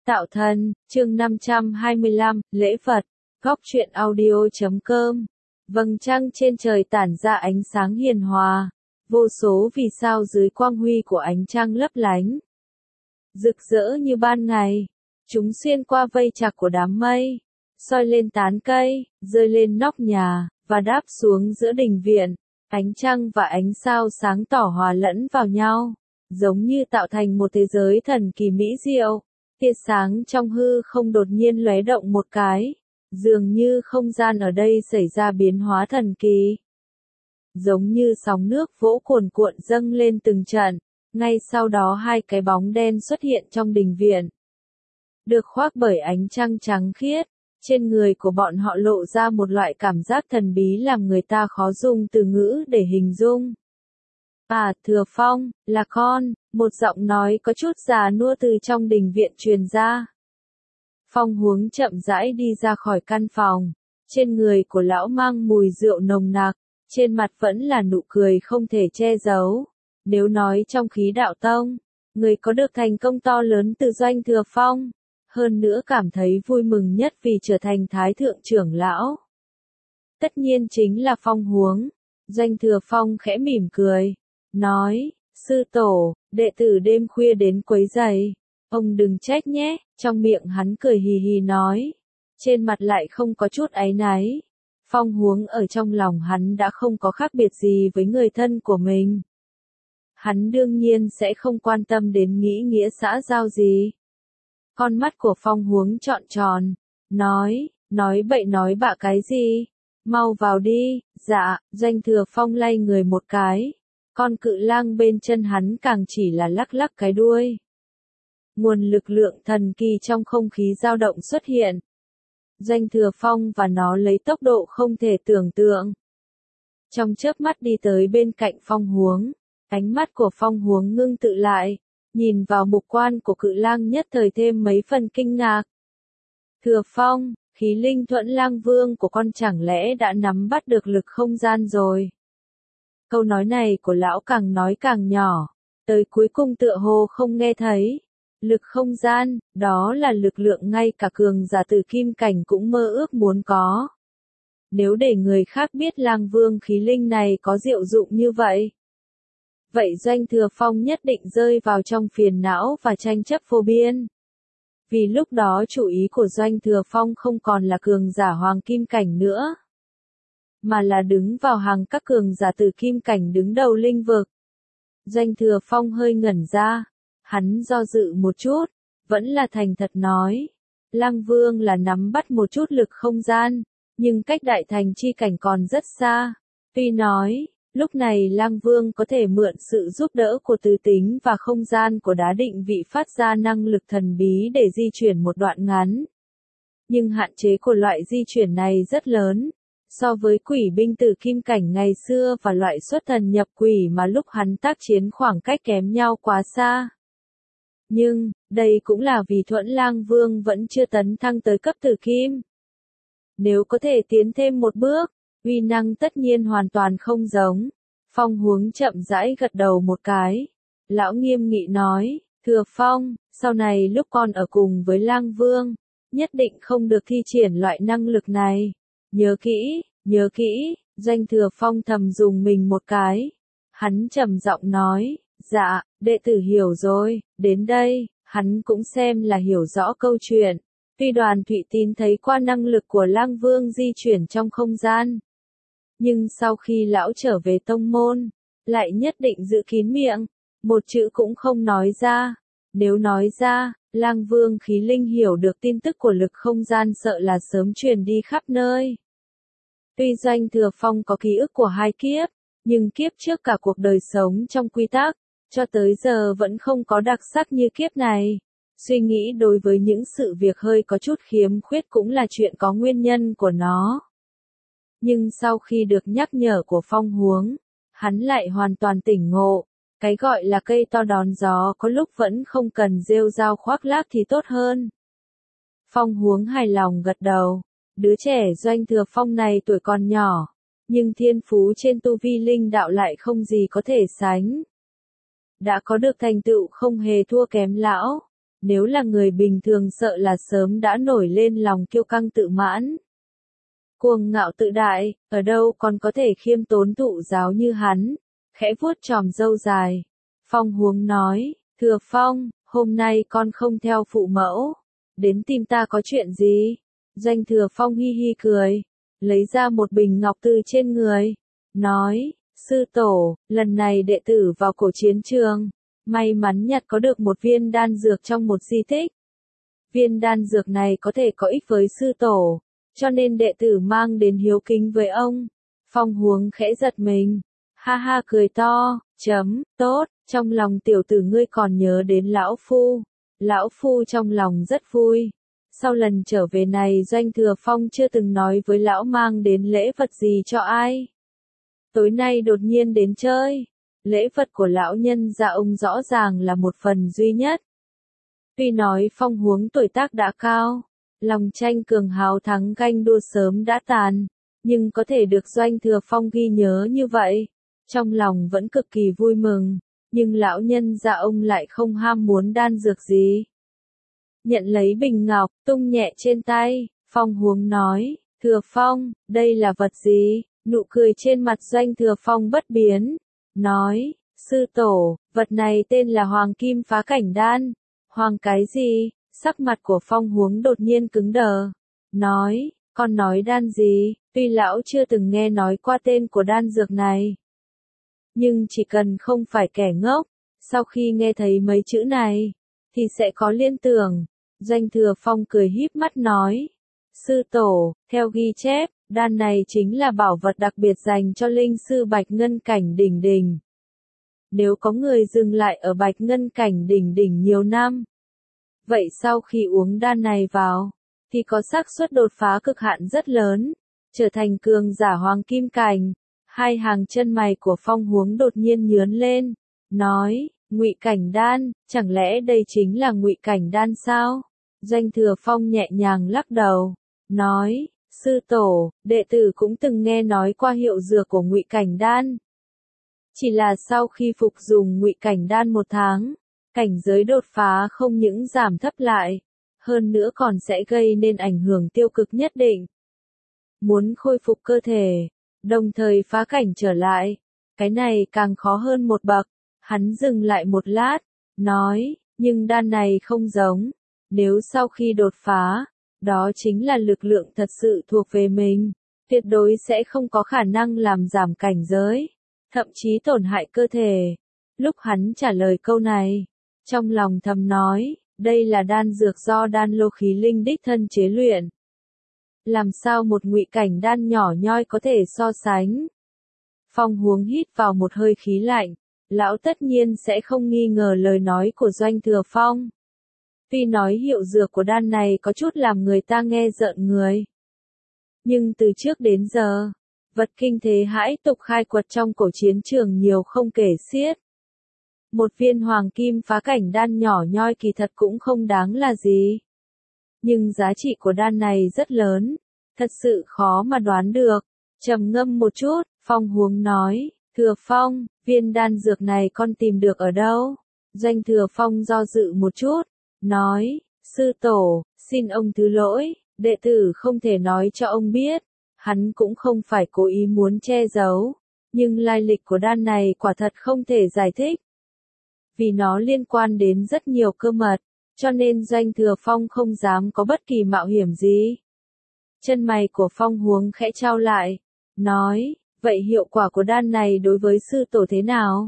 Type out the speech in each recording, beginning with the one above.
Tạo thân, chương 525, lễ Phật, góc truyện audio.com. Vầng trăng trên trời tản ra ánh sáng hiền hòa, vô số vì sao dưới quang huy của ánh trăng lấp lánh, rực rỡ như ban ngày. Chúng xuyên qua vây chạc của đám mây, soi lên tán cây, rơi lên nóc nhà, và đáp xuống giữa đình viện. Ánh trăng và ánh sao sáng tỏ hòa lẫn vào nhau, giống như tạo thành một thế giới thần kỳ mỹ diệu. Tia sáng trong hư không đột nhiên lóe động một cái, dường như không gian ở đây xảy ra biến hóa thần kỳ. Giống như sóng nước vỗ cuồn cuộn dâng lên từng trận, ngay sau đó hai cái bóng đen xuất hiện trong đình viện. Được khoác bởi ánh trăng trắng khiết, trên người của bọn họ lộ ra một loại cảm giác thần bí làm người ta khó dùng từ ngữ để hình dung. À, Thừa Phong, là con, một giọng nói có chút già nua từ trong đình viện truyền ra. Phong Huống chậm rãi đi ra khỏi căn phòng, trên người của lão mang mùi rượu nồng nặc, trên mặt vẫn là nụ cười không thể che giấu. Nếu nói trong khí đạo tông, người có được thành công to lớn từ Doanh Thừa Phong, hơn nữa cảm thấy vui mừng nhất vì trở thành Thái Thượng trưởng lão, tất nhiên chính là Phong Huống. Doanh Thừa Phong khẽ mỉm cười, nói, sư tổ, đệ tử đêm khuya đến quấy rầy, ông đừng trách nhé. Trong miệng hắn cười hì hì nói, trên mặt lại không có chút áy náy. Phong Huống ở trong lòng hắn đã không có khác biệt gì với người thân của mình. Hắn đương nhiên sẽ không quan tâm đến nghĩa xã giao gì. Con mắt của Phong Huống trọn tròn, nói bậy nói bạ cái gì? Mau vào đi. Dạ. Doanh Thừa Phong lay người một cái. Con cự lang bên chân hắn càng chỉ là lắc lắc cái đuôi. Nguồn lực lượng thần kỳ trong không khí dao động xuất hiện. Doanh Thừa Phong và nó lấy tốc độ không thể tưởng tượng. Trong chớp mắt đi tới bên cạnh Phong Huống, ánh mắt của Phong Huống ngưng tự lại, nhìn vào mục quan của cự lang nhất thời thêm mấy phần kinh ngạc. Thừa Phong, khí linh Thuẫn Lang Vương của con chẳng lẽ đã nắm bắt được lực không gian rồi? Câu nói này của lão càng nói càng nhỏ, tới cuối cùng tựa hồ không nghe thấy. Lực không gian, đó là lực lượng ngay cả cường giả từ kim cảnh cũng mơ ước muốn có. Nếu để người khác biết Lang Vương khí linh này có diệu dụng như vậy, vậy Doanh Thừa Phong nhất định rơi vào trong phiền não và tranh chấp vô biên. Vì lúc đó chủ ý của Doanh Thừa Phong không còn là cường giả hoàng kim cảnh nữa, mà là đứng vào hàng các cường giả từ kim cảnh đứng đầu linh vực. Doanh Thừa Phong hơi ngẩn ra, hắn do dự một chút, vẫn là thành thật nói, Lang Vương là nắm bắt một chút lực không gian, nhưng cách đại thành chi cảnh còn rất xa. Tuy nói, lúc này Lang Vương có thể mượn sự giúp đỡ của từ tính và không gian của đá định vị phát ra năng lực thần bí để di chuyển một đoạn ngắn. Nhưng hạn chế của loại di chuyển này rất lớn, so với quỷ binh tử kim cảnh ngày xưa và loại xuất thần nhập quỷ mà lúc hắn tác chiến khoảng cách kém nhau quá xa. Nhưng, đây cũng là vì Thuẫn Lang Vương vẫn chưa tấn thăng tới cấp tử kim. Nếu có thể tiến thêm một bước, uy năng tất nhiên hoàn toàn không giống. Phong Huống chậm rãi gật đầu một cái. Lão nghiêm nghị nói, Thừa Phong, sau này lúc con ở cùng với Lang Vương, nhất định không được thi triển loại năng lực này. Nhớ kỹ. Doanh Thừa Phong thầm dùng mình một cái. Hắn trầm giọng nói, dạ, đệ tử hiểu rồi. Đến đây, hắn cũng xem là hiểu rõ câu chuyện. Tuy Đoàn Thụy Tín thấy qua năng lực của Lang Vương di chuyển trong không gian, nhưng sau khi lão trở về tông môn, lại nhất định giữ kín miệng, một chữ cũng không nói ra. Nếu nói ra, Lang Vương khí linh hiểu được tin tức của lực không gian sợ là sớm truyền đi khắp nơi. Tuy Doanh Thừa Phong có ký ức của hai kiếp, nhưng kiếp trước cả cuộc đời sống trong quy tắc, cho tới giờ vẫn không có đặc sắc như kiếp này. Suy nghĩ đối với những sự việc hơi có chút khiếm khuyết cũng là chuyện có nguyên nhân của nó. Nhưng sau khi được nhắc nhở của Phong Huống, hắn lại hoàn toàn tỉnh ngộ. Cái gọi là cây to đón gió có lúc vẫn không cần rêu rao khoác lác thì tốt hơn. Phong Huống hài lòng gật đầu. Đứa trẻ Doanh Thừa Phong này tuổi còn nhỏ, nhưng thiên phú trên tu vi linh đạo lại không gì có thể sánh. Đã có được thành tựu không hề thua kém lão. Nếu là người bình thường sợ là sớm đã nổi lên lòng kiêu căng tự mãn. Cuồng ngạo tự đại, ở đâu còn có thể khiêm tốn thụ giáo như hắn, khẽ vuốt chòm râu dài. Phong Huống nói, Thừa Phong, hôm nay con không theo phụ mẫu, đến tìm ta có chuyện gì? Doanh Thừa Phong hi hi cười, lấy ra một bình ngọc từ trên người, nói, sư tổ, lần này đệ tử vào cổ chiến trường, may mắn nhặt có được một viên đan dược trong một di tích. Viên đan dược này có thể có ích với sư tổ, cho nên đệ tử mang đến hiếu kính với ông. Phong Huống khẽ giật mình, ha ha cười to, tốt, trong lòng tiểu tử ngươi còn nhớ đến lão phu. Lão phu trong lòng rất vui. Sau lần trở về này Doanh Thừa Phong chưa từng nói với lão mang đến lễ vật gì cho ai. Tối nay đột nhiên đến chơi, lễ vật của lão nhân gia ông rõ ràng là một phần duy nhất. Tuy nói Phong Huống tuổi tác đã cao, lòng tranh cường hào thắng ganh đua sớm đã tàn, nhưng có thể được Doanh Thừa Phong ghi nhớ như vậy, trong lòng vẫn cực kỳ vui mừng, nhưng lão nhân gia ông lại không ham muốn đan dược gì. Nhận lấy bình ngọc, tung nhẹ trên tay, Phong Huống nói, Thừa Phong, đây là vật gì? Nụ cười trên mặt Doanh Thừa Phong bất biến, nói, sư tổ, vật này tên là Hoàng Kim Phá Cảnh Đan. Hoàng cái gì? Sắc mặt của Phong Huống đột nhiên cứng đờ, nói, con nói đan gì? Tuy lão chưa từng nghe nói qua tên của đan dược này, nhưng chỉ cần không phải kẻ ngốc, sau khi nghe thấy mấy chữ này, thì sẽ có liên tưởng. Doanh Thừa Phong cười híp mắt nói, sư tổ, theo ghi chép, đan này chính là bảo vật đặc biệt dành cho linh sư Bạch Ngân Cảnh Đỉnh Đỉnh. Nếu có người dừng lại ở Bạch Ngân Cảnh Đỉnh Đỉnh nhiều năm, vậy sau khi uống đan này vào, thì có xác suất đột phá cực hạn rất lớn, trở thành cường giả Hoàng Kim Cảnh. Hai hàng chân mày của Phong Huống đột nhiên nhướng lên, nói, Ngụy Cảnh Đan, chẳng lẽ đây chính là Ngụy Cảnh Đan sao? Doanh Thừa Phong nhẹ nhàng lắc đầu, nói, sư tổ, đệ tử cũng từng nghe nói qua hiệu dược của Ngụy Cảnh Đan. Chỉ là sau khi phục dùng Ngụy Cảnh Đan 1 tháng, cảnh giới đột phá không những giảm thấp lại, hơn nữa còn sẽ gây nên ảnh hưởng tiêu cực nhất định. Muốn khôi phục cơ thể, đồng thời phá cảnh trở lại, cái này càng khó hơn một bậc. Hắn dừng lại một lát, nói, nhưng đan này không giống, nếu sau khi đột phá, đó chính là lực lượng thật sự thuộc về mình, tuyệt đối sẽ không có khả năng làm giảm cảnh giới, thậm chí tổn hại cơ thể. Lúc hắn trả lời câu này, trong lòng thầm nói, đây là đan dược do đan lô khí linh đích thân chế luyện. Làm sao một Ngụy Cảnh Đan nhỏ nhoi có thể so sánh? Phong Huống hít vào một hơi khí lạnh, lão tất nhiên sẽ không nghi ngờ lời nói của Doanh Thừa Phong. Tuy nói hiệu dược của đan này có chút làm người ta nghe rợn người, nhưng từ trước đến giờ, vật kinh thế hãi tục khai quật trong cổ chiến trường nhiều không kể xiết. Một viên Hoàng Kim Phá Cảnh Đan nhỏ nhoi kỳ thật cũng không đáng là gì. Nhưng giá trị của đan này rất lớn, thật sự khó mà đoán được. Trầm ngâm một chút, Phong Huống nói, Thừa Phong, viên đan dược này con tìm được ở đâu? Doanh Thừa Phong do dự một chút, nói, sư tổ, xin ông thứ lỗi, đệ tử không thể nói cho ông biết. Hắn cũng không phải cố ý muốn che giấu, nhưng lai lịch của đan này quả thật không thể giải thích. Vì nó liên quan đến rất nhiều cơ mật, cho nên Doanh Thừa Phong không dám có bất kỳ mạo hiểm gì. Chân mày của Phong Huống khẽ chau lại, nói, vậy hiệu quả của đan này đối với sư tổ thế nào?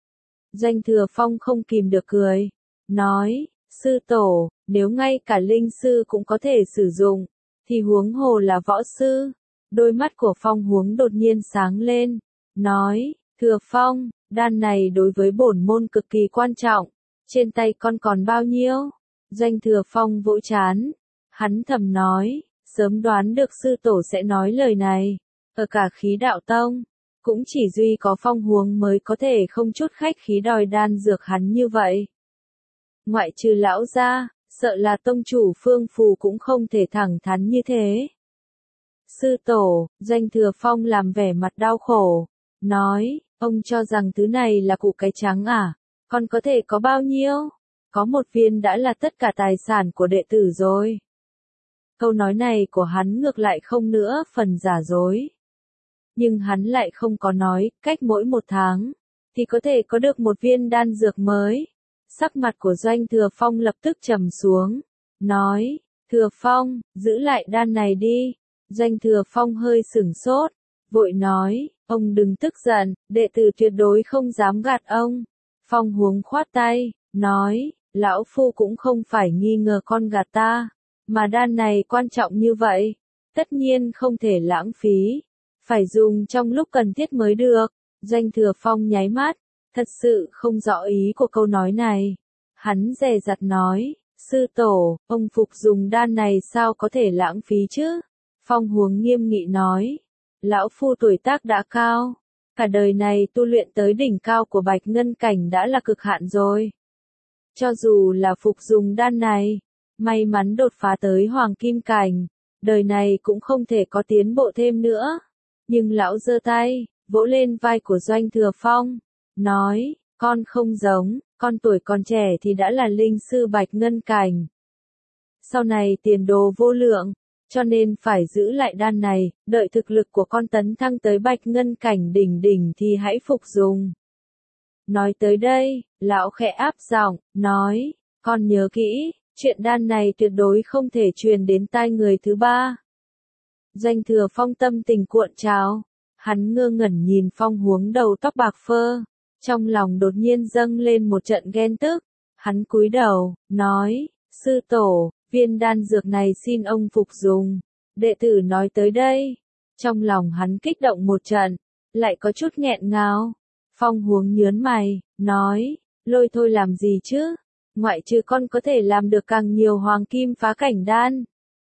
Doanh Thừa Phong không kìm được cười, nói, sư tổ, nếu ngay cả linh sư cũng có thể sử dụng, thì huống hồ là võ sư. Đôi mắt của Phong Huống đột nhiên sáng lên, nói, Thừa Phong, đan này đối với bổn môn cực kỳ quan trọng, trên tay con còn bao nhiêu? Doanh Thừa Phong vỗ trán, hắn thầm nói, sớm đoán được sư tổ sẽ nói lời này, ở cả Khí Đạo Tông, cũng chỉ duy có Phong Huống mới có thể không chút khách khí đòi đan dược hắn như vậy. Ngoại trừ lão ra, sợ là tông chủ Phương Phù cũng không thể thẳng thắn như thế. Sư tổ, Doanh Thừa Phong làm vẻ mặt đau khổ, nói, ông cho rằng thứ này là củ cải trắng à, còn có thể có bao nhiêu? có một viên đã là tất cả tài sản của đệ tử rồi. Câu nói này của hắn ngược lại không nữa phần giả dối. Nhưng hắn lại không có nói, cách mỗi 1 tháng, thì có thể có được một viên đan dược mới. Sắc mặt của Doanh Thừa Phong lập tức trầm xuống, nói, Thừa Phong, giữ lại đan này đi. Doanh Thừa Phong hơi sửng sốt, vội nói, ông đừng tức giận, đệ tử tuyệt đối không dám gạt ông. Phong Huống khoát tay, nói, lão phu cũng không phải nghi ngờ con gạt ta, mà đan này quan trọng như vậy, tất nhiên không thể lãng phí, phải dùng trong lúc cần thiết mới được. Doanh Thừa Phong nháy mắt, thật sự không rõ ý của câu nói này. Hắn dè dặt nói, sư tổ, ông phục dùng đan này sao có thể lãng phí chứ? Phong Huống nghiêm nghị nói, lão phu tuổi tác đã cao, cả đời này tu luyện tới đỉnh cao của Bạch Ngân Cảnh đã là cực hạn rồi. Cho dù là phục dùng đan này, may mắn đột phá tới Hoàng Kim Cảnh, đời này cũng không thể có tiến bộ thêm nữa. Nhưng lão giơ tay, vỗ lên vai của Doanh Thừa Phong, nói, con không giống, con tuổi còn trẻ thì đã là linh sư Bạch Ngân Cảnh. Sau này tiền đồ vô lượng, cho nên phải giữ lại đan này, đợi thực lực của con tấn thăng tới Bạch Ngân Cảnh đỉnh đỉnh thì hãy phục dùng. Nói tới đây, lão khẽ áp giọng, nói, con nhớ kỹ, chuyện đan này tuyệt đối không thể truyền đến tai người thứ ba. Doanh Thừa Phong tâm tình cuộn trào, hắn ngơ ngẩn nhìn Phong Huống đầu tóc bạc phơ, trong lòng đột nhiên dâng lên một trận ghen tức, hắn cúi đầu, nói, sư tổ, viên đan dược này xin ông phục dùng. Đệ tử nói tới đây, trong lòng hắn kích động một trận, lại có chút nghẹn ngào. Phong Huống nhớn mày, nói, lôi thôi làm gì chứ, ngoại trừ con có thể làm được càng nhiều hoàng kim phá cảnh đan.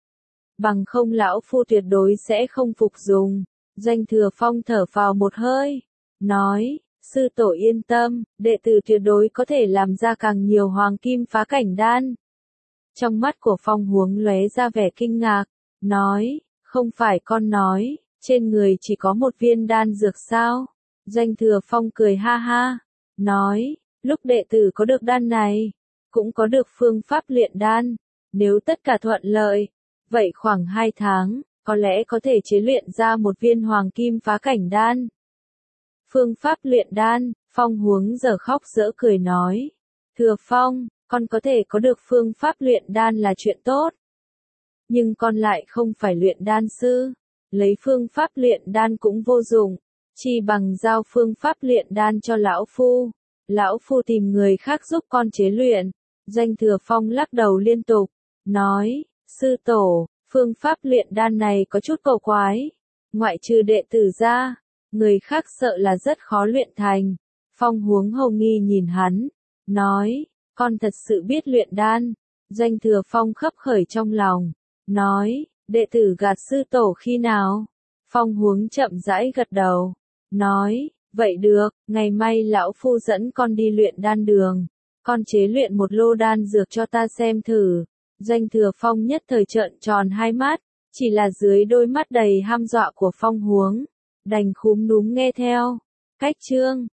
Bằng không lão phu tuyệt đối sẽ không phục dùng. Doanh Thừa Phong thở phào một hơi, nói, sư tổ yên tâm, đệ tử tuyệt đối có thể làm ra càng nhiều hoàng kim phá cảnh đan. Trong mắt của Phong Huống lóe ra vẻ kinh ngạc, nói, không phải con nói, trên người chỉ có một viên đan dược sao? Doanh Thừa Phong cười ha ha, nói, lúc đệ tử có được đan này, cũng có được phương pháp luyện đan, nếu tất cả thuận lợi, vậy khoảng 2 tháng, có lẽ có thể chế luyện ra một viên hoàng kim phá cảnh đan. Phương pháp luyện đan, Phong Huống giờ khóc dở cười nói, Thừa Phong, con có thể có được phương pháp luyện đan là chuyện tốt. Nhưng con lại không phải luyện đan sư, lấy phương pháp luyện đan cũng vô dụng, chi bằng giao phương pháp luyện đan cho lão phu. Lão phu tìm người khác giúp con chế luyện. Doanh Thừa Phong lắc đầu liên tục, nói, sư tổ, phương pháp luyện đan này có chút cầu quái, ngoại trừ đệ tử ra, người khác sợ là rất khó luyện thành. Phong Huống hầu nghi nhìn hắn, nói, con thật sự biết luyện đan. Doanh Thừa Phong khấp khởi trong lòng, nói, đệ tử gạt sư tổ khi nào? Phong Huống chậm rãi gật đầu, nói, vậy được, ngày mai lão phu dẫn con đi luyện đan đường, con chế luyện một lô đan dược cho ta xem thử. Doanh Thừa Phong nhất thời trợn tròn hai mắt, chỉ là dưới đôi mắt đầy hăm dọa của Phong Huống, đành khúm núm nghe theo. Cách chương